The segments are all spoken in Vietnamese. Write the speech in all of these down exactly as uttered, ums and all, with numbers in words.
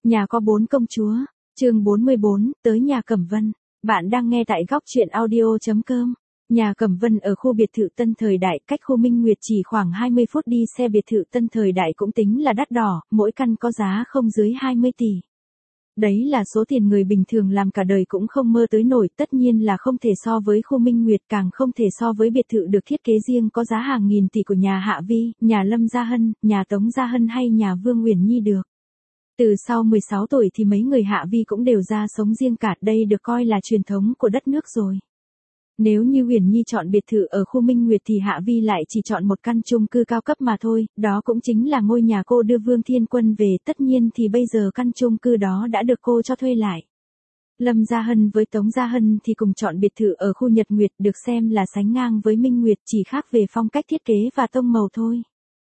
Nhà có bốn công chúa, chương bốn mươi bốn, tới nhà Cẩm Vân. Bạn đang nghe tại góc truyện audio chấm com. Nhà Cẩm Vân ở khu biệt thự Tân Thời Đại, cách khu Minh Nguyệt chỉ khoảng hai mươi phút đi xe. Biệt thự Tân Thời Đại cũng tính là đắt đỏ, mỗi căn có giá không dưới hai mươi tỷ. Đấy là số tiền người bình thường làm cả đời cũng không mơ tới nổi, tất nhiên là không thể so với khu Minh Nguyệt, càng không thể so với biệt thự được thiết kế riêng có giá hàng nghìn tỷ của nhà Hạ Vi, nhà Lâm Gia Hân, nhà Tống Gia Hân hay nhà Vương Uyển Nhi được. Từ sau mười sáu tuổi thì mấy người Hạ Vi cũng đều ra sống riêng cả, đây được coi là truyền thống của đất nước rồi. Nếu như Uyển Nhi chọn biệt thự ở khu Minh Nguyệt thì Hạ Vi lại chỉ chọn một căn chung cư cao cấp mà thôi, đó cũng chính là ngôi nhà cô đưa Vương Thiên Quân về, tất nhiên thì bây giờ căn chung cư đó đã được cô cho thuê lại. Lâm Gia Hân với Tống Gia Hân thì cùng chọn biệt thự ở khu Nhật Nguyệt, được xem là sánh ngang với Minh Nguyệt, chỉ khác về phong cách thiết kế và tông màu thôi.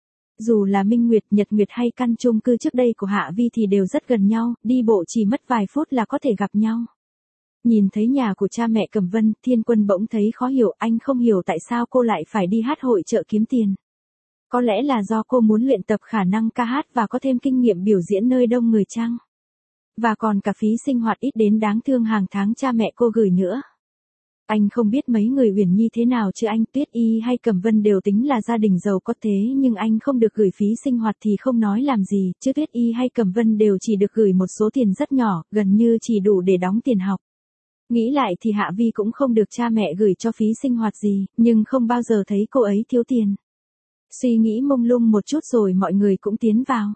Dù là Minh Nguyệt, Nhật Nguyệt hay căn chung cư trước đây của Hạ Vi thì đều rất gần nhau, đi bộ chỉ mất vài phút là có thể gặp nhau. Nhìn thấy nhà của cha mẹ Cẩm Vân, Thiên Quân bỗng thấy khó hiểu, anh không hiểu tại sao cô lại phải đi hát hội chợ kiếm tiền. Có lẽ là do cô muốn luyện tập khả năng ca hát và có thêm kinh nghiệm biểu diễn nơi đông người chăng? Và còn cả phí sinh hoạt ít đến đáng thương hàng tháng cha mẹ cô gửi nữa. Anh không biết mấy người Uyển Nhi thế nào chứ anh, Tuyết Y hay Cẩm Vân đều tính là gia đình giàu có, thế nhưng anh không được gửi phí sinh hoạt thì không nói làm gì, chứ Tuyết Y hay Cẩm Vân đều chỉ được gửi một số tiền rất nhỏ, gần như chỉ đủ để đóng tiền học. Nghĩ lại thì Hạ Vi cũng không được cha mẹ gửi cho phí sinh hoạt gì, nhưng không bao giờ thấy cô ấy thiếu tiền. Suy nghĩ mông lung một chút rồi mọi người cũng tiến vào.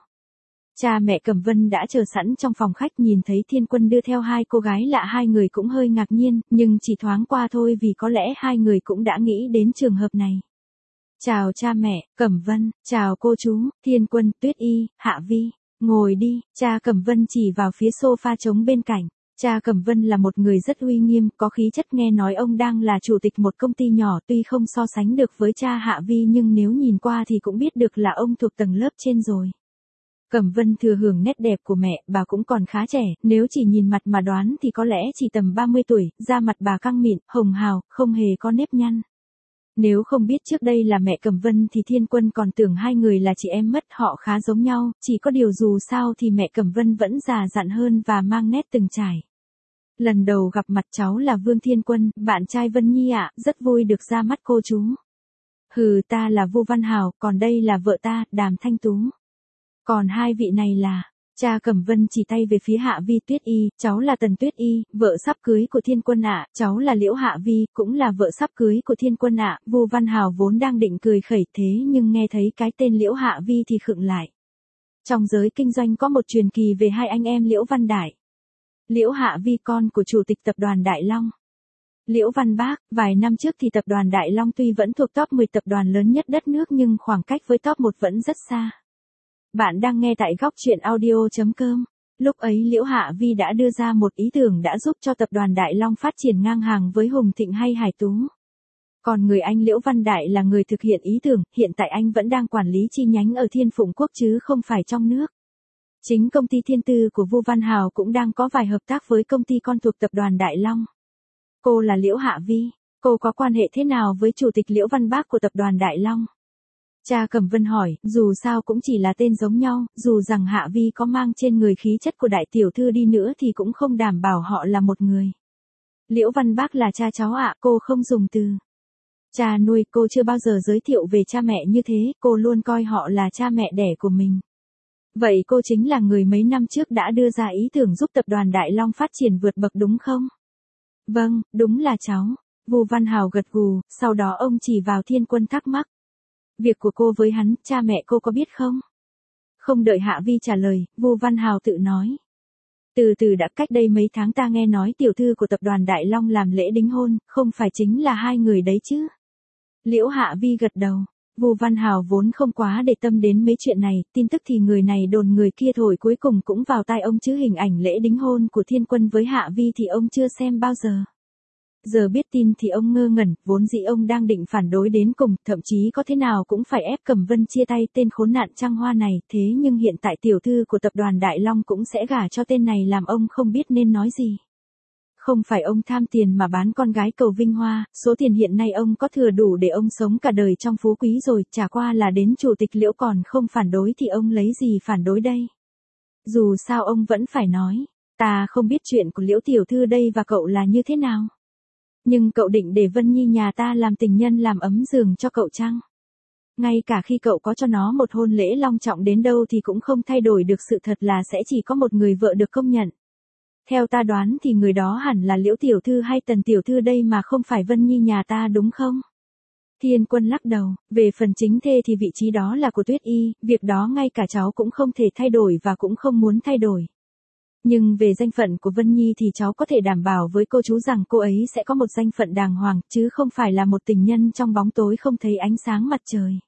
Cha mẹ Cẩm Vân đã chờ sẵn trong phòng khách, nhìn thấy Thiên Quân đưa theo hai cô gái lạ, hai người cũng hơi ngạc nhiên, nhưng chỉ thoáng qua thôi vì có lẽ hai người cũng đã nghĩ đến trường hợp này. Chào cha mẹ, Cẩm Vân, chào cô chú, Thiên Quân, Tuyết Y, Hạ Vi, ngồi đi, cha Cẩm Vân chỉ vào phía sofa trống bên cạnh. Cha Cẩm Vân là một người rất uy nghiêm, có khí chất, nghe nói ông đang là chủ tịch một công ty nhỏ, tuy không so sánh được với cha Hạ Vi nhưng nếu nhìn qua thì cũng biết được là ông thuộc tầng lớp trên rồi. Cẩm Vân thừa hưởng nét đẹp của mẹ, bà cũng còn khá trẻ, nếu chỉ nhìn mặt mà đoán thì có lẽ chỉ tầm ba mươi tuổi, da mặt bà căng mịn, hồng hào, không hề có nếp nhăn. Nếu không biết trước đây là mẹ Cẩm Vân thì Thiên Quân còn tưởng hai người là chị em mất, họ khá giống nhau, chỉ có điều dù sao thì mẹ Cẩm Vân vẫn già dặn hơn và mang nét từng trải. Lần đầu gặp mặt cháu là Vương Thiên Quân, bạn trai Vân Nhi ạ, rất vui được ra mắt cô chú. Hừ, ta là Vu Văn Hào, còn đây là vợ ta, Đàm Thanh Tú. Còn hai vị này là, cha Cẩm Vân chỉ tay về phía Hạ Vi. Tuyết Y, cháu là Tần Tuyết Y, vợ sắp cưới của Thiên Quân ạ, cháu là Liễu Hạ Vi, cũng là vợ sắp cưới của Thiên Quân ạ. Vu Văn Hào vốn đang định cười khẩy thế nhưng nghe thấy cái tên Liễu Hạ Vi thì khựng lại. Trong giới kinh doanh có một truyền kỳ về hai anh em Liễu Văn Đại. Liễu Hạ Vi con của chủ tịch tập đoàn Đại Long. Liễu Văn Bác, vài năm trước thì tập đoàn Đại Long tuy vẫn thuộc top mười tập đoàn lớn nhất đất nước nhưng khoảng cách với top một vẫn rất xa. Bạn đang nghe tại góc truyện audio chấm com. Lúc ấy Liễu Hạ Vi đã đưa ra một ý tưởng đã giúp cho tập đoàn Đại Long phát triển ngang hàng với Hùng Thịnh hay Hải Tú. Còn người anh Liễu Văn Đại là người thực hiện ý tưởng, hiện tại anh vẫn đang quản lý chi nhánh ở Thiên Phụng Quốc chứ không phải trong nước. Chính công ty Thiên Tư của Vu Văn Hào cũng đang có vài hợp tác với công ty con thuộc tập đoàn Đại Long. Cô là Liễu Hạ Vi, cô có quan hệ thế nào với chủ tịch Liễu Văn Bác của tập đoàn Đại Long? Cha Cẩm Vân hỏi, dù sao cũng chỉ là tên giống nhau, dù rằng Hạ Vi có mang trên người khí chất của đại tiểu thư đi nữa thì cũng không đảm bảo họ là một người. Liễu Văn Bác là cha cháu ạ, cô không dùng từ cha nuôi, cô chưa bao giờ giới thiệu về cha mẹ như thế, cô luôn coi họ là cha mẹ đẻ của mình. Vậy cô chính là người mấy năm trước đã đưa ra ý tưởng giúp tập đoàn Đại Long phát triển vượt bậc đúng không? Vâng, đúng là cháu. Vu Văn Hào gật gù, sau đó ông chỉ vào Thiên Quân thắc mắc. Việc của cô với hắn, cha mẹ cô có biết không? Không đợi Hạ Vi trả lời, Vu Văn Hào tự nói. Từ từ đã, cách đây mấy tháng ta nghe nói tiểu thư của tập đoàn Đại Long làm lễ đính hôn, không phải chính là hai người đấy chứ? Liễu Hạ Vi gật đầu. Vu Văn Hào vốn không quá để tâm đến mấy chuyện này, tin tức thì người này đồn người kia thổi cuối cùng cũng vào tai ông chứ hình ảnh lễ đính hôn của Thiên Quân với Hạ Vi thì ông chưa xem bao giờ. Giờ biết tin thì ông ngơ ngẩn, vốn dĩ ông đang định phản đối đến cùng, thậm chí có thế nào cũng phải ép Cẩm Vân chia tay tên khốn nạn trăng hoa này, thế nhưng hiện tại tiểu thư của tập đoàn Đại Long cũng sẽ gả cho tên này làm ông không biết nên nói gì. Không phải ông tham tiền mà bán con gái cầu vinh hoa, số tiền hiện nay ông có thừa đủ để ông sống cả đời trong phú quý rồi, chả qua là đến chủ tịch Liễu còn không phản đối thì ông lấy gì phản đối đây. Dù sao ông vẫn phải nói, ta không biết chuyện của Liễu tiểu thư đây và cậu là như thế nào. Nhưng cậu định để Vân Nhi nhà ta làm tình nhân làm ấm giường cho cậu chăng? Ngay cả khi cậu có cho nó một hôn lễ long trọng đến đâu thì cũng không thay đổi được sự thật là sẽ chỉ có một người vợ được công nhận. Theo ta đoán thì người đó hẳn là Liễu tiểu thư hay Tần tiểu thư đây mà không phải Vân Nhi nhà ta đúng không? Thiên Quân lắc đầu, về phần chính thê thì vị trí đó là của Tuyết Y, việc đó ngay cả cháu cũng không thể thay đổi và cũng không muốn thay đổi. Nhưng về danh phận của Vân Nhi thì cháu có thể đảm bảo với cô chú rằng cô ấy sẽ có một danh phận đàng hoàng, chứ không phải là một tình nhân trong bóng tối không thấy ánh sáng mặt trời.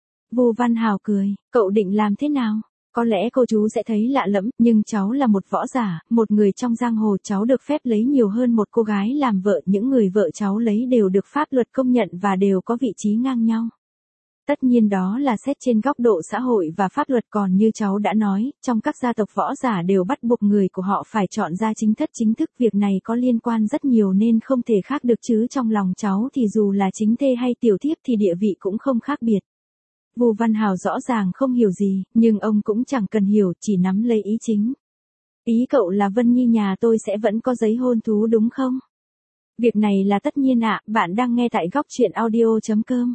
Vu Văn Hào cười, cậu định làm thế nào? Có lẽ cô chú sẽ thấy lạ lẫm, nhưng cháu là một võ giả, một người trong giang hồ, cháu được phép lấy nhiều hơn một cô gái làm vợ, những người vợ cháu lấy đều được pháp luật công nhận và đều có vị trí ngang nhau. Tất nhiên đó là xét trên góc độ xã hội và pháp luật, còn như cháu đã nói, trong các gia tộc võ giả đều bắt buộc người của họ phải chọn ra chính thất chính thức, việc này có liên quan rất nhiều nên không thể khác được, chứ trong lòng cháu thì dù là chính thê hay tiểu thiếp thì địa vị cũng không khác biệt. Vu Văn Hào rõ ràng không hiểu gì, nhưng ông cũng chẳng cần hiểu, chỉ nắm lấy ý chính. Ý cậu là Vân Nhi nhà tôi sẽ vẫn có giấy hôn thú đúng không? Việc này là tất nhiên ạ, bạn đang nghe tại góc truyện audio chấm com.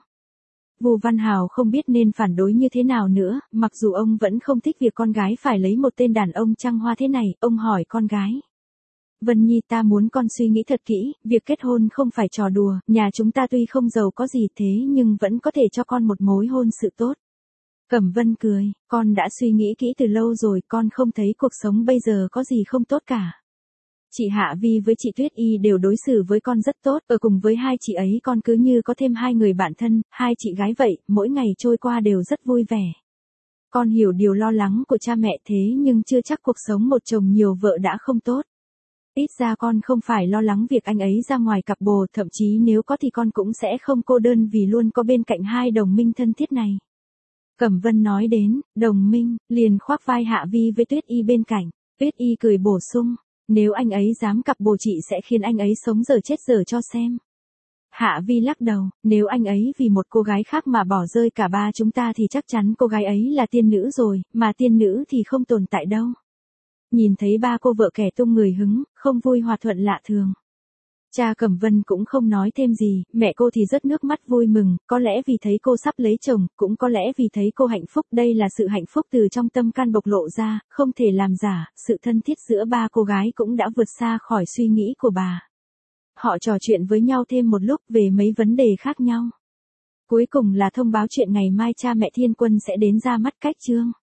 Vu Văn Hào không biết nên phản đối như thế nào nữa, mặc dù ông vẫn không thích việc con gái phải lấy một tên đàn ông trăng hoa thế này, ông hỏi con gái. Vân Nhi, ta muốn con suy nghĩ thật kỹ, việc kết hôn không phải trò đùa, nhà chúng ta tuy không giàu có gì thế nhưng vẫn có thể cho con một mối hôn sự tốt. Cẩm Vân cười, con đã suy nghĩ kỹ từ lâu rồi, con không thấy cuộc sống bây giờ có gì không tốt cả. Chị Hạ Vi với chị Tuyết Y đều đối xử với con rất tốt, ở cùng với hai chị ấy con cứ như có thêm hai người bạn thân, hai chị gái vậy, mỗi ngày trôi qua đều rất vui vẻ. Con hiểu điều lo lắng của cha mẹ thế nhưng chưa chắc cuộc sống một chồng nhiều vợ đã không tốt. Ít ra con không phải lo lắng việc anh ấy ra ngoài cặp bồ, thậm chí nếu có thì con cũng sẽ không cô đơn vì luôn có bên cạnh hai đồng minh thân thiết này. Cẩm Vân nói đến, đồng minh, liền khoác vai Hạ Vi với Tuyết Y bên cạnh. Tuyết Y cười bổ sung, nếu anh ấy dám cặp bồ chị sẽ khiến anh ấy sống dở chết dở cho xem. Hạ Vi lắc đầu, nếu anh ấy vì một cô gái khác mà bỏ rơi cả ba chúng ta thì chắc chắn cô gái ấy là tiên nữ rồi, mà tiên nữ thì không tồn tại đâu. Nhìn thấy ba cô vợ kẻ tung người hứng, không vui hòa thuận lạ thường. Cha Cẩm Vân cũng không nói thêm gì, mẹ cô thì rất nước mắt vui mừng, có lẽ vì thấy cô sắp lấy chồng, cũng có lẽ vì thấy cô hạnh phúc, đây là sự hạnh phúc từ trong tâm can bộc lộ ra, không thể làm giả, sự thân thiết giữa ba cô gái cũng đã vượt xa khỏi suy nghĩ của bà. Họ trò chuyện với nhau thêm một lúc về mấy vấn đề khác nhau. Cuối cùng là thông báo chuyện ngày mai cha mẹ Thiên Quân sẽ đến ra mắt cách chương.